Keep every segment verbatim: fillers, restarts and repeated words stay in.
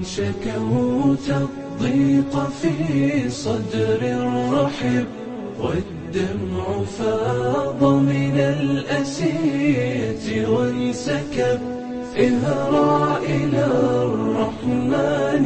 شكوت الضيق في صدر رحب والدمع فاض من الأسية وانسكب اهرع إلى الرحمن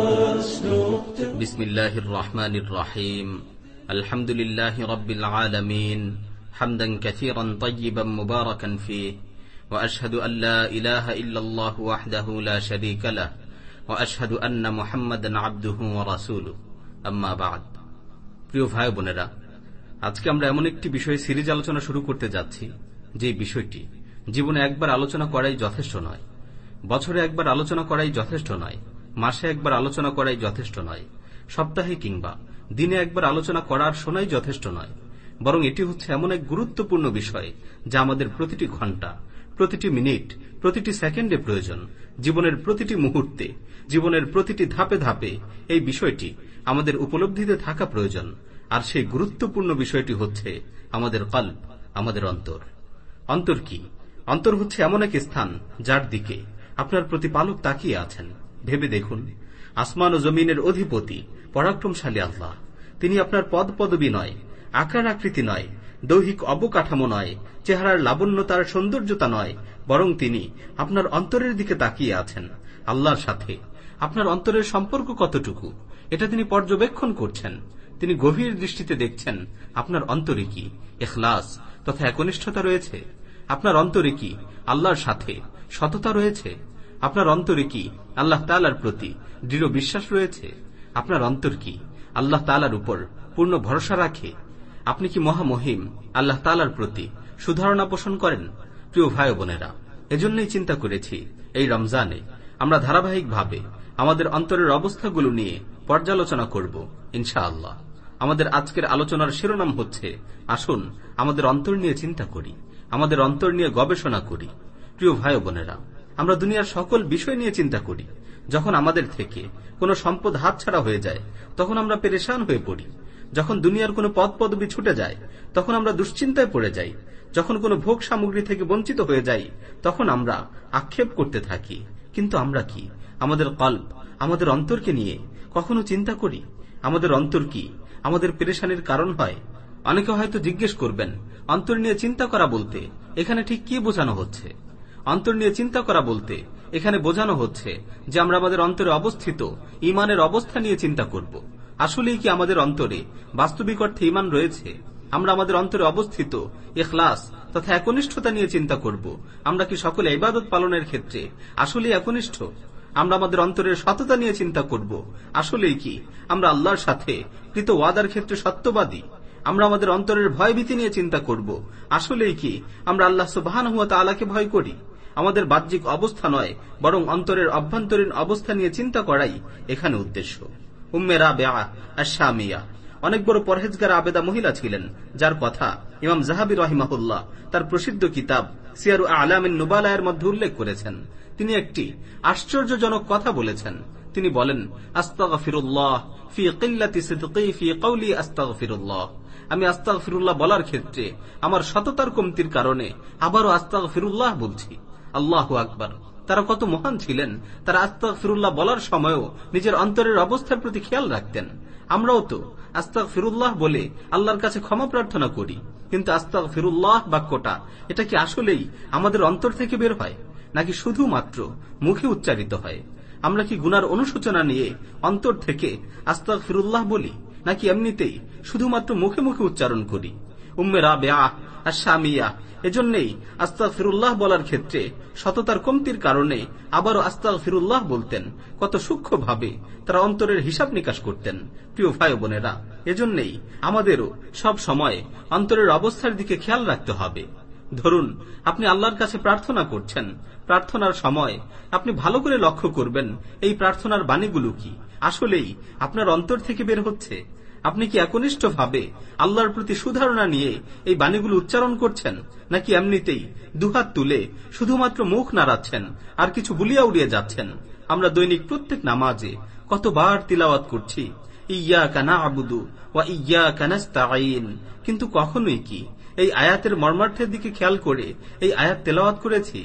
واسلق. بسم الله الرحمن الرحيم. الحمد لله رب العالمين حمدا كثيرا طيبا مباركا فيه، وأشهد أن لا إله إلا الله وحده لا شريك له، وأشهد أن محمدا عبده ورسوله. أما بعد. প্রিয় ভাই বোনেরা, আজকে আমরা এমন একটি বিষয়ে সিরিজ আলোচনা শুরু করতে যাচ্ছি যে বিষয়টি জীবনে একবার আলোচনা করাই যথেষ্ট নয়, বছরে একবার আলোচনা করাই যথেষ্ট নয়, মাসে একবার আলোচনা করাই যথেষ্ট নয়, সপ্তাহে কিংবা দিনে একবার আলোচনা করার শোনাই যথেষ্ট নয়, বরং এটি হচ্ছে এমন এক গুরুত্বপূর্ণ বিষয় যা আমাদের প্রতিটি ঘন্টা, প্রতিটি মিনিট, প্রতিটি সেকেন্ডে প্রয়োজন। জীবনের প্রতিটি মুহূর্তে, জীবনের প্রতিটি ধাপে ধাপে এই বিষয়টি আমাদের উপলব্ধিতে থাকা প্রয়োজন। আর সেই গুরুত্বপূর্ণ বিষয়টি হচ্ছে আমাদের কল্ব, আমাদের অন্তর। অন্তর কি? অন্তর হচ্ছে এমন এক স্থান যার দিকে আপনার প্রতিপালক তাকিয়ে আছেন। ভেবে দেখুন, আসমান ও জমিনের অধিপতি পরাক্রমশালী আল্লাহ, তিনি আপনার পদ পদবী নয়, আকার আকৃতি নয়, দৈহিক অবকাঠামো নয়, চেহারার লাবণ্যতার সৌন্দর্যতা নয়, বরং তিনি আপনার অন্তরের দিকে তাকিয়ে আছেন। আল্লাহর সাথে আপনার অন্তরের সম্পর্ক কতটুকু, এটা তিনি পর্যবেক্ষণ করছেন। তিনি গভীর দৃষ্টিতে দেখছেন আপনার অন্তরে কি ইখলাস তথা একনিষ্ঠতা রয়েছে, আপনার অন্তরে কি আল্লাহর সাথে সততা রয়েছে, আপনার অন্তরে কি আল্লাহ তাআলার প্রতি দৃঢ় বিশ্বাস রয়েছে, আপনার অন্তর কি আল্লাহ তাআলার উপর পূর্ণ ভরসা রাখে, আপনি কি মহামহিম আল্লাহ তাআলার প্রতি সুধারণা পোষণ করেন। প্রিয় ভাই বোনেরা, এজন্যই চিন্তা করেছি এই রমজানে আমরা ধারাবাহিকভাবে আমাদের অন্তরের অবস্থাগুলো নিয়ে পর্যালোচনা করব ইনশাআল্লাহ। আমাদের আজকের আলোচনার শিরোনাম হচ্ছে, আসুন আমাদের অন্তর নিয়ে চিন্তা করি, আমাদের অন্তর নিয়ে গবেষণা করি। প্রিয় ভাই বোনেরা, আমরা দুনিয়ার সকল বিষয় নিয়ে চিন্তা করি। যখন আমাদের থেকে কোনো সম্পদ হাতছাড়া হয়ে যায় তখন আমরা পেরেশান হয়ে পড়ি। যখন দুনিয়ার কোনো পদ পদবি ছুটে যায় তখন আমরা দুশ্চিন্তায় পড়ে যাই। যখন কোনো ভোগ সামগ্রী থেকে বঞ্চিত হয়ে যাই তখন আমরা আক্ষেপ করতে থাকি। কিন্তু আমরা কি আমাদের কল্ব, আমাদের অন্তরকে নিয়ে কখনো চিন্তা করি? আমাদের অন্তর কি আমাদের পেরেশানির কারণ হয়? অনেকে হয়তো জিজ্ঞেস করবেন, অন্তর নিয়ে চিন্তা করা বলতে এখানে ঠিক কি বোঝানো হচ্ছে? অন্তর নিয়ে চিন্তা করা বলতে এখানে বোঝানো হচ্ছে যে আমরা আমাদের অন্তরে অবস্থিত ঈমানের অবস্থা নিয়ে চিন্তা করব। আসলেই কি আমাদের অন্তরে বাস্তবিক অর্থে ঈমান রয়েছে? আমরা আমাদের অন্তরে অবস্থিত ইখলাস তথা একনিষ্ঠতা নিয়ে চিন্তা করব। আমরা কি সকলে ইবাদত পালনের ক্ষেত্রে আসলেই একনিষ্ঠ? আমরা আমাদের অন্তরের সততা নিয়ে চিন্তা করব। আসলেই কি আমরা আল্লাহর সাথে কৃত ওয়াদার ক্ষেত্রে সত্যবাদী? আমরা আমাদের অন্তরের ভয়ভীতি নিয়ে চিন্তা করব। আসলেই কি আমরা আল্লাহ সুবহানাহু ওয়া তাআলাকে ভয় করি? আমাদের বাহ্যিক অবস্থা নয়, বরং অন্তরের অভ্যন্তরীণ অবস্থা নিয়ে চিন্তা করাই এখানে উদ্দেশ্য। উম্মে রাবিআ আশ-শামিয়া অনেক বড় পরহেজগার আবেদা মহিলা ছিলেন, যার কথা ইমাম যাহাবী রাহিমাহুল্লাহ তার প্রসিদ্ধ কিতাব সিয়ারু আ'লামিন নুবালার মধ্যে উল্লেখ করেছেন। তিনি একটি আশ্চর্যজনক কথা বলেছেন। তিনি বলেন, আস্তাগফিরুল্লাহ ফি কিল্লাতি সিদকি ফি কওলি আস্তাগফিরুল্লাহ। আমি আস্তাগফিরুল্লাহ বলার ক্ষেত্রে আমার সততার কমতির কারণে আবারও আস্তাগফিরুল্লাহ বলছি। আল্লাহু আকবার। তারা কত মহান ছিলেন! তারা আস্তাগফিরুল্লাহ বলার সময়ও নিজের অন্তরের অবস্থার প্রতি খেয়াল রাখতেন। আমরাও তো আস্তাগফিরুল্লাহ বলে আল্লাহর কাছে ক্ষমা প্রার্থনা করি, কিন্তু আস্তাগফিরুল্লাহ বাক্যটা এটা কি আসলেই আমাদের অন্তর থেকে বের হয়, নাকি শুধুমাত্র মুখে উচ্চারিত হয়? আমরা কি গুনার অনুশোচনা নিয়ে অন্তর থেকে আস্তাগফিরুল্লাহ বলি, নাকি এমনিতেই শুধুমাত্র মুখে মুখে উচ্চারণ করি? উম্মে রাবিআ আশ-শামিয়া এজন্যই আস্তাগফিরুল্লাহ বলার ক্ষেত্রে সততার কমতির কারণে আবারও আস্তাগফিরুল্লাহ বলতেন। কত সূক্ষ্মভাবে তারা অন্তরের হিসাব নিকাশ করতেন। প্রিয় ভাই বোনেরা, এজন্যই আমাদেরও সব সময় অন্তরের অবস্থার দিকে খেয়াল রাখতে হবে। ধরুন, আপনি আল্লাহর কাছে প্রার্থনা করছেন। প্রার্থনার সময় আপনি ভালো করে লক্ষ্য করবেন এই প্রার্থনার বাণীগুলো কি আসলেই আপনার অন্তর থেকে বের হচ্ছে। আপনি কি একনিষ্ঠভাবে আল্লাহর প্রতি সুধারণা নিয়ে এই বাণীগুলো উচ্চারণ করছেন, নাকি এমনিতেই দুহাত তুলে শুধুমাত্র মুখ নাড়াচ্ছেন আর কিছু বুলিয়া উড়িয়ে যাচ্ছেন? আমরা দৈনিক প্রত্যেক নামাজে কতবার তিলাওয়াত করছি, ইয়্যাকা না'বুদু ওয়া ইয়্যাকা নাস্তাঈন, কিন্তু কখনোই কি এই আয়াতের মর্মার্থের দিকে খেয়াল করে এই আয়াত তেলাওয়াত করেছি?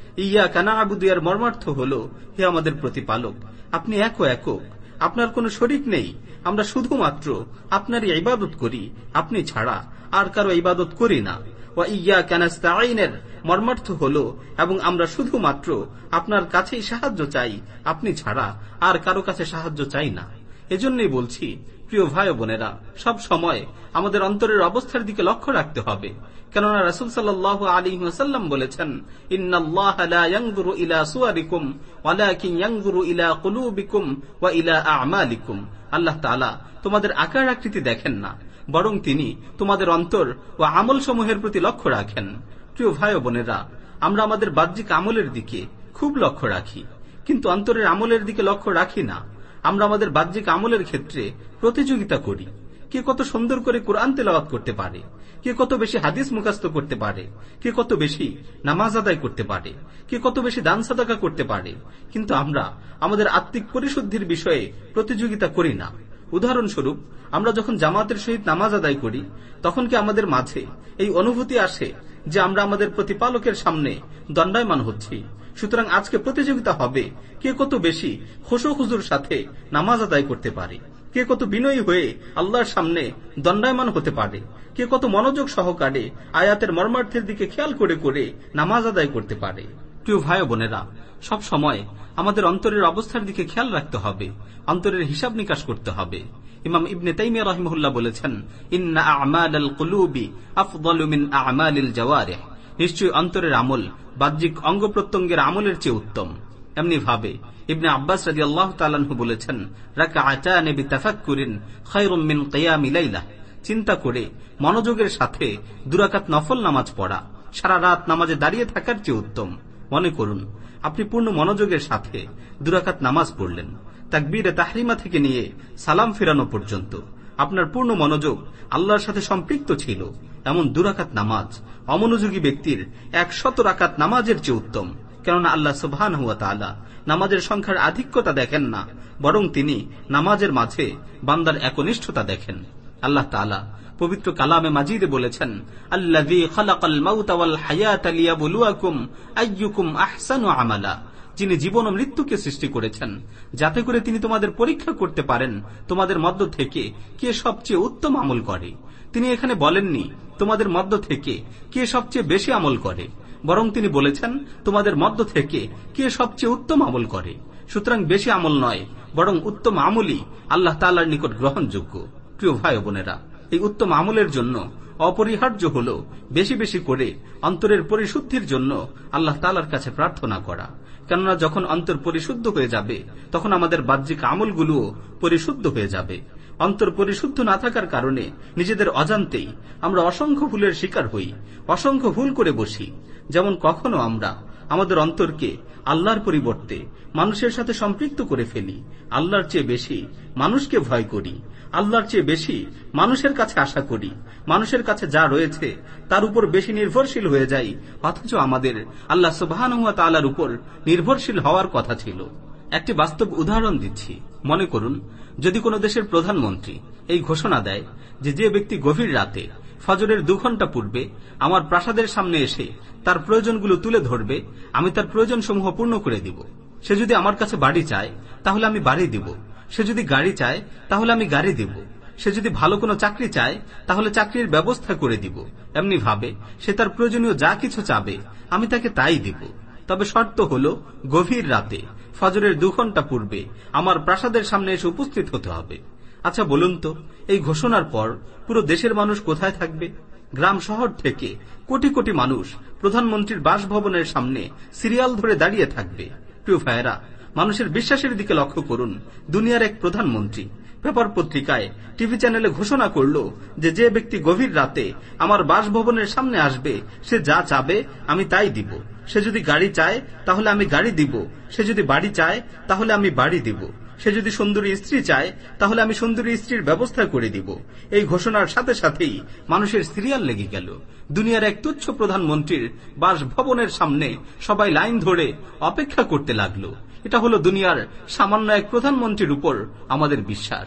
ইয়্যাকা না'বুদু এর মর্মার্থ হল, হে আমাদের প্রতিপালক, আপনি এক ও একক, আপনার কোনো শরীক নেই, আমরা শুধুমাত্র আপনারই ইবাদত করি, আপনি ছাড়া আর কারো ইবাদত করি না। ওয়া ইয়্যাকা নাস্তাঈনের মর্মার্থ হল, এবং আমরা শুধুমাত্র আপনার কাছেই সাহায্য চাই, আপনি ছাড়া আর কারো কাছে সাহায্য চাই না। এজন্যই বলছি, প্রিয় ভাই ও বোনেরা, সব সময় আমাদের অন্তরের অবস্থার দিকে লক্ষ্য রাখতে হবে। কেননা রাসূল সাল্লাল্লাহু আলাইহি ওয়াসাল্লাম বলেছেন, ইন্নাল্লাহা লা ইয়ানজুরু ইলা সুওয়ারিকুম ওয়ালাকিন ইয়ানজুরু ইলা কুলুবিকুম ওয়া ইলা আ'মালিকুম। আল্লাহ তাআলা তোমাদের আকার আকৃতি দেখেন না, বরং তিনি তোমাদের অন্তর ও আমল সমূহের প্রতি লক্ষ্য রাখেন। প্রিয় ভাই ও বোনেরা, আমরা আমাদের বাহ্যিক আমলের দিকে খুব লক্ষ্য রাখি, কিন্তু অন্তরের আমলের দিকে লক্ষ্য রাখি না। আমরা আমাদের বাহ্যিক আমলের ক্ষেত্রে প্রতিযোগিতা করি, কে কত সুন্দর করে কোরআন তেলাওয়াত করতে পারে, কে কত বেশি হাদিস মুখস্থ করতে পারে, কে কত বেশি নামাজ আদায় করতে পারে, কে কত বেশি দান সাদাকা করতে পারে, কিন্তু আমরা আমাদের আত্মিক পরিশুদ্ধির বিষয়ে প্রতিযোগিতা করি না। উদাহরণস্বরূপ, আমরা যখন জামাতের সহিত নামাজ আদায় করি, তখন কি আমাদের মাঝে এই অনুভূতি আসে যে আমরা আমাদের প্রতিপালকের সামনে দণ্ডায়মান হচ্ছি? সুতরাং আজকে প্রতিযোগিতা হবে কে কত বেশি খুশু খুজুর সাথে নামাজ আদায় করতে পারে, কে কত বিনয়ী হয়ে আল্লাহর সামনে দণ্ডায়মান হতে পারে, কে কত মনোযোগ সহকারে আয়াতের মর্মার্থের দিকে খেয়াল করে করে নামাজ আদায় করতে পারে। প্রিয় ভাই ও বোনেরা, সব সময় আমাদের অন্তরের অবস্থার দিকে খেয়াল রাখতে হবে, অন্তরের হিসাব নিকাশ করতে হবে। ইমাম ইবনে তাইমিয়া রাহিমাহুল্লাহ বলেছেন, ইন্না আ'মালাল কুলুবি আফদালু মিন আ'মালিল জাওয়ারিহ। নিশ্চয়ই অন্তরের আমল বাহ্যিক অঙ্গ প্রত্যঙ্গের আমলের চেয়ে উত্তম। এমনি ভাবে ইবনে আব্বাস রাদিয়াল্লাহু তাআলা আনহু বলেছেন, রাকআতান বিতাফাক্কুরিন খায়রুম মিন কিয়ামি লাইলা। চিন্তা করে মনোযোগের সাথে দুই রাকাত নফল নামাজ পড়া সারা রাত নামাজে দাঁড়িয়ে থাকার চেয়ে উত্তম। মনে করুন, আপনি পূর্ণ মনোযোগের সাথে দুই রাকাত নামাজ পড়লেন, তাকবীরে তাহরিমা থেকে নিয়ে সালাম ফেরানো পর্যন্ত আপনার পূর্ণ মনোযোগ আল্লাহর সাথে সম্পৃক্ত ছিল। এমন দুই রাকাত নামাজ অমনোযোগী ব্যক্তির একশত রাকাত নামাজের চেয়ে উত্তম। কেননা আল্লাহ সুবহানাহু ওয়া তাআলা নামাজের সংখ্যার আধিক্যতা দেখেন না, বরং তিনি নামাজের মাঝে বান্দার একনিষ্ঠতা দেখেন। আল্লাহ তাআলা পবিত্র কালামে মাজিদে বলেছেন, আল্লাযী খালাকাল মাউতা ওয়াল হায়াতা লিয়াবলুয়াকুম আইয়ুকুম আহসানু আমালা। যিনি জীবন ও মৃত্যুকে সৃষ্টি করেছেন যাতে করে তিনি তোমাদের পরীক্ষা করতে পারেন তোমাদের মধ্য থেকে কে সবচেয়ে উত্তম আমল করে। তিনি এখানে বলেননি তোমাদের মধ্য থেকে কে সবচেয়ে বেশি আমল করে, বরং তিনি বলেছেন তোমাদের মধ্য থেকে কে সবচেয়ে উত্তম আমল করে। সুতরাং বেশি আমল নয়, বরং উত্তম আমলই আল্লাহ তাআলার নিকট গ্রহণযোগ্য। প্রিয় ভাই ও বোনেরা, এই উত্তম আমলের জন্য অপরিহার্য হল বেশি বেশি করে অন্তরের পরিশুদ্ধির জন্য আল্লাহ তাআলার কাছে প্রার্থনা করা। কেননা যখন অন্তর পরিশুদ্ধ হয়ে যাবে, তখন আমাদের বাহ্যিক আমলগুলোও পরিশুদ্ধ হয়ে যাবে। অন্তর পরিশুদ্ধ না থাকার কারণে নিজেদের অজান্তেই আমরা অসংখ্য ভুলের শিকার হই, অসংখ্য ভুল করে বসি। যেমন কখনো আমরা আমাদের অন্তরকে আল্লাহর পরিবর্তে মানুষের সাথে সম্পৃক্ত করে ফেলি, আল্লাহর চেয়ে বেশি মানুষকে ভয় করি, আল্লাহর চেয়ে বেশি মানুষের কাছে আশা করি, মানুষের কাছে যা রয়েছে তার উপর বেশি নির্ভরশীল হয়ে যাই, অথচ আমাদের আল্লাহ সুবহানাহু ওয়া তাআলার উপর নির্ভরশীল হওয়ার কথা ছিল। একটি বাস্তব উদাহরণ দিচ্ছি। মনে করুন, যদি কোনো দেশের প্রধানমন্ত্রী এই ঘোষণা দেয় যে যে ব্যক্তি গভীর রাতে ফজরের দু ঘন্টা পূর্বে আমার প্রাসাদের সামনে এসে তার প্রয়োজনগুলো তুলে ধরবে, আমি তার প্রয়োজনসমূহ পূর্ণ করে দিব। সে যদি আমার কাছে বাড়ি চায়, তাহলে আমি বাড়ি দিব। সে যদি গাড়ি চায়, তাহলে আমি গাড়ি দিব। সে যদি ভালো কোনো চাকরি চায়, তাহলে চাকরির ব্যবস্থা করে দিব। এমনি ভাবে সে তার প্রয়োজনীয় যা কিছু চাবে, আমি তাকে তাই দিব। তবে শর্ত হল, গভীর রাতে ফজরের দু ঘন্টা পূর্বে আমার প্রাসাদের সামনে এসে উপস্থিত হতে হবে। আচ্ছা বলুন তো, এই ঘোষণার পর পুরো দেশের মানুষ কোথায় থাকবে? গ্রাম শহর থেকে কোটি কোটি মানুষ প্রধানমন্ত্রীর বাসভবনের সামনে সিরিয়াল ধরে দাঁড়িয়ে থাকবে। প্রিয় ভাইয়েরা, মানুষের বিশ্বাসের দিকে লক্ষ্য করুন। দুনিয়ার এক প্রধানমন্ত্রী পেপার পত্রিকায়, টিভি চ্যানেলে ঘোষণা করল যে যে ব্যক্তি গভীর রাতে আমার বাসভবনের সামনে আসবে, সে যা চাবে আমি তাই দিব। সে যদি গাড়ি চায়, তাহলে আমি গাড়ি দিব। সে যদি বাড়ি চায়, তাহলে আমি বাড়ি দিব। সে যদি সুন্দরী স্ত্রী চায়, তাহলে আমি সুন্দরী স্ত্রীর ব্যবস্থা করে দিব। এই ঘোষণার সাথে সাথেই মানুষের সিরিয়াল লেগে গেল। দুনিয়ার এক তুচ্ছ প্রধানমন্ত্রীর বাসভবনের সামনে সবাই লাইন ধরে অপেক্ষা করতে লাগলো। এটা হলো দুনিয়ার সামান্য এক প্রধানমন্ত্রীর উপর আমাদের বিশ্বাস।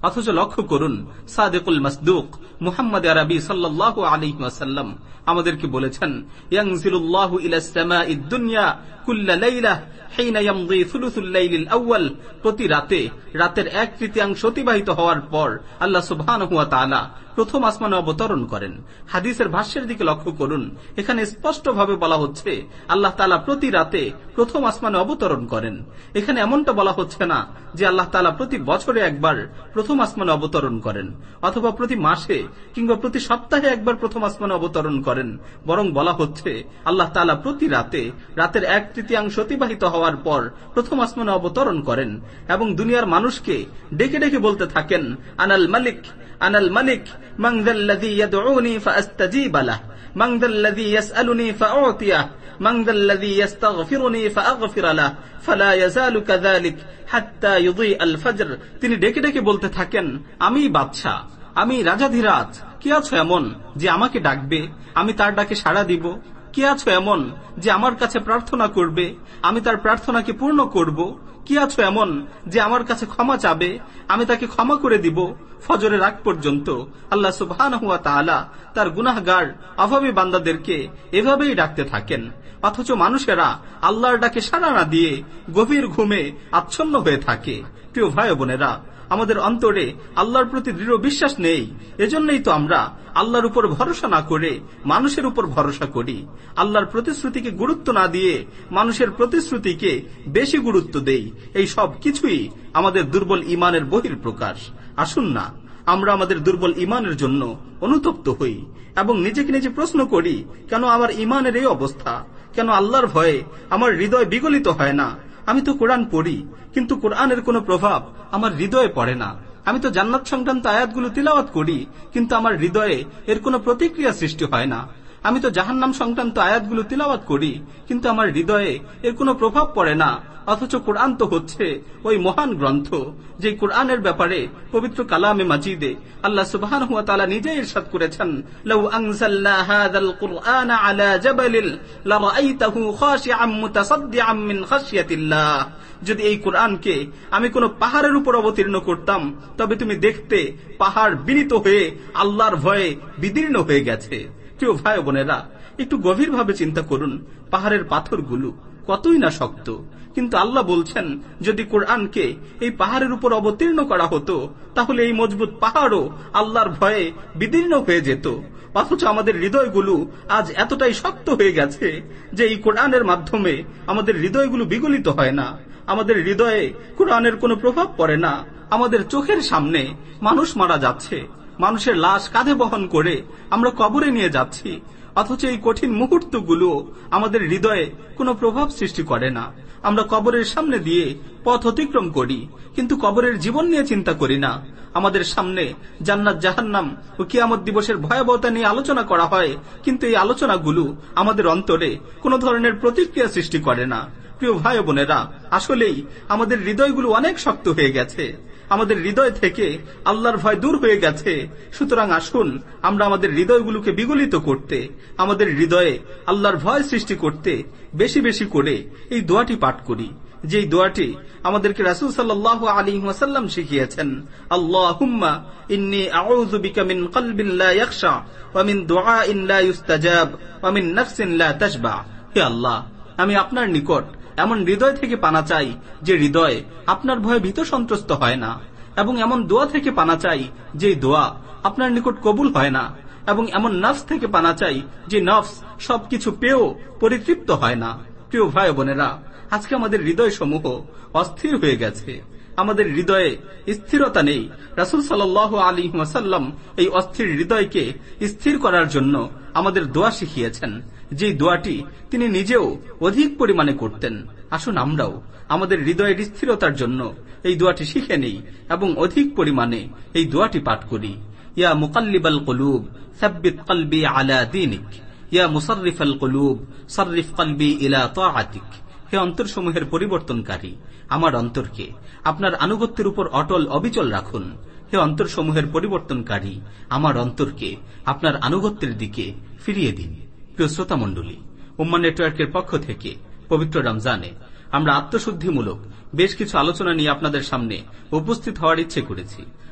অথচ লক্ষ্য করুন, সাদিকুল মাসদুক মুহাম্মদ আরবি সাল্লাল্লাহু আলাইহি ওয়াসাল্লাম আমাদেরকে বলেছেন, ইয়ানজিলুল্লাহু ইলাস সামাঈদ দুনিয়া কুল্লা লাইলা হিনা ইয়ামদি সুলুসুল লাইলিল আউয়াল। প্রতি রাতে রাতের এক তৃতীয়াংশ অতিবাহিত হওয়ার পর আল্লাহ সুবহানাহু ওয়া তাআলা প্রথম আসমানে অবতরণ করেন। হাদিসের ভাষ্যের দিকে লক্ষ্য করুন, এখানে স্পষ্টভাবে বলা হচ্ছে আল্লাহ তাআলা প্রতি রাতে প্রথম আসমানে অবতরণ করেন। এখানে এমনটা বলা হচ্ছে না যে আল্লাহ তাআলা প্রতি বছরে একবার প্রথম আসমানে অবতরণ করেন, অথবা প্রতি মাসে কিংবা প্রতি সপ্তাহে একবার প্রথম আসমানে অবতরণ করেন। বরং বলা হচ্ছে আল্লাহ তাআলা প্রতি রাতে রাতের এক তৃতীয়াংশ অতিবাহিত হওয়ার পর প্রথম আসমানে অবতরণ করেন এবং দুনিয়ার মানুষকে ডেকে ডেকে বলতে থাকেন, আনাল মালিক আনাল মালিক মান যাল্লাযী ইয়াদউনি ফাআস্তাজীব লাহ মান যাল্লাযী ইয়াসআলুনি ফাউতিয়াহ মান যাল্লাযী ইস্তাগফিরুনি ফাআগফির লাহ ফালা ইয়াযালু কাযালিক হাত্তা ইউযিআল ফজর। তিনি ডেকে ডেকে বলতে থাকেন, আমি বাদশা, আমি রাজাধিরাজ, কি আছো এমন যে আমাকে ডাকবে, আমি তার ডাকে সাড়া দিব? কি আছো এমন যে আমার কাছে প্রার্থনা করবে, আমি তার প্রার্থনাকে পূর্ণ করব? কি আছো এমন যে আমার কাছে ক্ষমা চাবে, আমি তাকে ক্ষমা করে দিব? ফজরের আগ পর্যন্ত আল্লাহ সুবহানাহু ওয়া তাআলা তার গুনাহগার অভাবী বান্দাদেরকে এভাবেই ডাকতে থাকেন। অথচ মানুষেরা আল্লাহর ডাকে সাড়া না দিয়ে গভীর ঘুমে আচ্ছন্ন হয়ে থাকে। প্রিয় ভাই বোনেরা, আমাদের অন্তরে আল্লাহর প্রতি দৃঢ় বিশ্বাস নেই। এজন্যই তো আমরা আল্লাহর উপর ভরসা না করে মানুষের উপর ভরসা করি। আল্লাহর প্রতিশ্রুতিকে গুরুত্ব না দিয়ে মানুষের প্রতিশ্রুতিকে বেশি গুরুত্ব দেই। এই সব কিছুই আমাদের দুর্বল ঈমানের বহিঃপ্রকাশ। আসুন না আমরা আমাদের দুর্বল ঈমানের জন্য অনুতপ্ত হই এবং নিজেকে নিজে প্রশ্ন করি, কেন আমার ঈমানের এই অবস্থা? কেন আল্লাহর ভয়ে আমার হৃদয় বিগলিত হয় না? আমি তো কোরআন পড়ি, কিন্তু কোরআনের কোনো প্রভাব আমার হৃদয়ে পড়ে না। আমি তো জান্নাত সংক্রান্ত আয়াতগুলো তিলাওয়াত করি, কিন্তু আমার হৃদয়ে এর কোনো প্রতিক্রিয়া সৃষ্টি হয় না। আমি তো জাহান্নাম সংক্রান্ত আয়াতগুলো তিলাওয়াত করি, কিন্তু আমার হৃদয়ে এর কোনো প্রভাব পড়ে না। অথচ কোরআন তো হচ্ছে ওই মহান গ্রন্থ, যে কোরআনের ব্যাপারে পবিত্র কালামে মাজিদে আল্লাহ সুবহানাহু ওয়া তাআলা নিজেই ইরশাদ করেছেন, লাউ আনজালনা হাযাল কুরআনা আলা জাবালিন লারাআইতাহু খাশিআম মুতাসাদ্দিআম মিন খাশিয়াতিল্লাহ। যদি এই কোরআনকে আমি কোন পাহাড়ের উপর অবতীর্ণ করতাম, তবে তুমি দেখতে পাহাড় বিনীত হয়ে আল্লাহর ভয়ে বিদীর্ণ হয়ে গেছে। প্রিয় ভাই বোনেরা, একটু গভীরভাবে চিন্তা করুন, পাহাড়ের পাথরগুলো কতই না শক্ত, কিন্তু আল্লাহ বলছেন যদি কোরআনকে এই পাহাড়ের উপর অবতীর্ণ করা হতো, তাহলে এই মজবুত পাহাড়ও আল্লাহর ভয়ে বিদীর্ণ হয়ে যেত। অথচ আমাদের হৃদয়গুলো আজ এতটাই শক্ত হয়ে গেছে যে এই কোরআনের মাধ্যমে আমাদের হৃদয়গুলো বিগলিত হয় না। আমাদের হৃদয়ে কোরআনের কোনো প্রভাব পড়ে না। আমাদের চোখের সামনে মানুষ মারা যাচ্ছে, মানুষের লাশ কাঁধে বহন করে আমরা কবরে নিয়ে যাচ্ছি, অথচ এই কঠিন মুহূর্তগুলো আমাদের হৃদয়ে কোনো প্রভাব সৃষ্টি করে না। আমরা কবরের সামনে দিয়ে পথ অতিক্রম করি, কিন্তু কবরের জীবন নিয়ে চিন্তা করি না। আমাদের সামনে জান্নাত জাহান্নাম ও কিয়ামত দিবসের ভয়াবহতা নিয়ে আলোচনা করা হয়, কিন্তু এই আলোচনাগুলো আমাদের অন্তরে কোনো ধরনের প্রতিক্রিয়া সৃষ্টি করে না। প্রিয় ভাই বোনেরা, আসলেই আমাদের হৃদয়গুলো অনেক শক্ত হয়ে গেছে, আমাদের হৃদয় থেকে আল্লাহর ভয় দূর হয়ে গেছে। সুতরাং আসুন আমরা আমাদের হৃদয়গুলোকে বিগলিত করতে, আমাদের হৃদয়ে আল্লাহর ভয় সৃষ্টি করতে বেশি বেশি করে এই দোয়াটি পাঠ করি, যেই দোয়াটি আমাদেরকে রাসূল সাল্লাল্লাহু আলাইহি ওয়াসাল্লাম শিখিয়েছেন। আল্লাহুম্মা ইন্নী আউযু বিকা মিন কলবিন লা ইয়াখশা ওয়া মিন দুআইন লা ইউস্তাজাব ওয়া মিন নাফসিন লা তাশবা। হে আল্লাহ, আমি আপনার নিকট এমন হৃদয় থেকে পানা চাই যে হৃদয় আপনার ভয়ে ভীত সন্ত্রস্ত হয় না, এবং এমন দোয়া থেকে পানা চাই যে দোয়া আপনার নিকট কবুল হয় না, এবং এমন নফস থেকে পানা চাই যে নফস সবকিছু পেয়েও পরিতৃপ্ত হয় না। প্রিয় ভাই বোনেরা, আজকে আমাদের হৃদয় সমূহ অস্থির হয়ে গেছে, আমাদের হৃদয়ে স্থিরতা নেই। রাসূল সাল্লাল্লাহু আলাইহি ওয়াসাল্লাম এই অস্থির হৃদয়কে স্থির করার জন্য আমাদের দোয়া শিখিয়েছেন, যে দোয়াটি তিনি নিজেও অধিক পরিমাণে করতেন। আসুন আমরাও আমাদের হৃদয়ের স্থিরতার জন্য এই দোয়াটি শিখে নেই এবং অধিক পরিমাণে এই দোয়াটি পাঠ করি। ইয়া মুকাল্লিবাল কুলুব সাব্বিত কলবি আলা দীনিক, ইয়া মুসাররিফাল কুলুব সাররিফ কলবি ইলা তাআতিক। হে অন্তরসমূহের পরিবর্তনকারী, আমার অন্তরকে আপনার আনুগত্যের উপর অটল অবিচল রাখুন। হে অন্তরসমূহের পরিবর্তনকারী, আমার অন্তরকে আপনার আনুগত্যের দিকে ফিরিয়ে দিন। প্রিয় শ্রোতা মণ্ডলী, উম্মাহ নেটওয়ার্কের পক্ষ থেকে পবিত্র রমজানে আমরা আত্মশুদ্ধিমূলক বেশ কিছু আলোচনা নিয়ে আপনাদের সামনে উপস্থিত হওয়ার ইচ্ছে করেছি।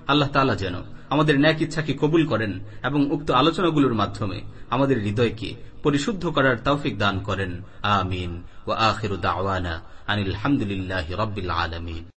আল্লাহ তাআলা যেন আমাদের ন্যাক ইচ্ছাকে কবুল করেন এবং উক্ত আলোচনাগুলোর মাধ্যমে আমাদের হৃদয়কে পরিশুদ্ধ করার তৌফিক দান করেন। আমিন। ওয়া আখিরু দাওয়ানা আনিল হামদুলিল্লাহি রাব্বিল আলামিন।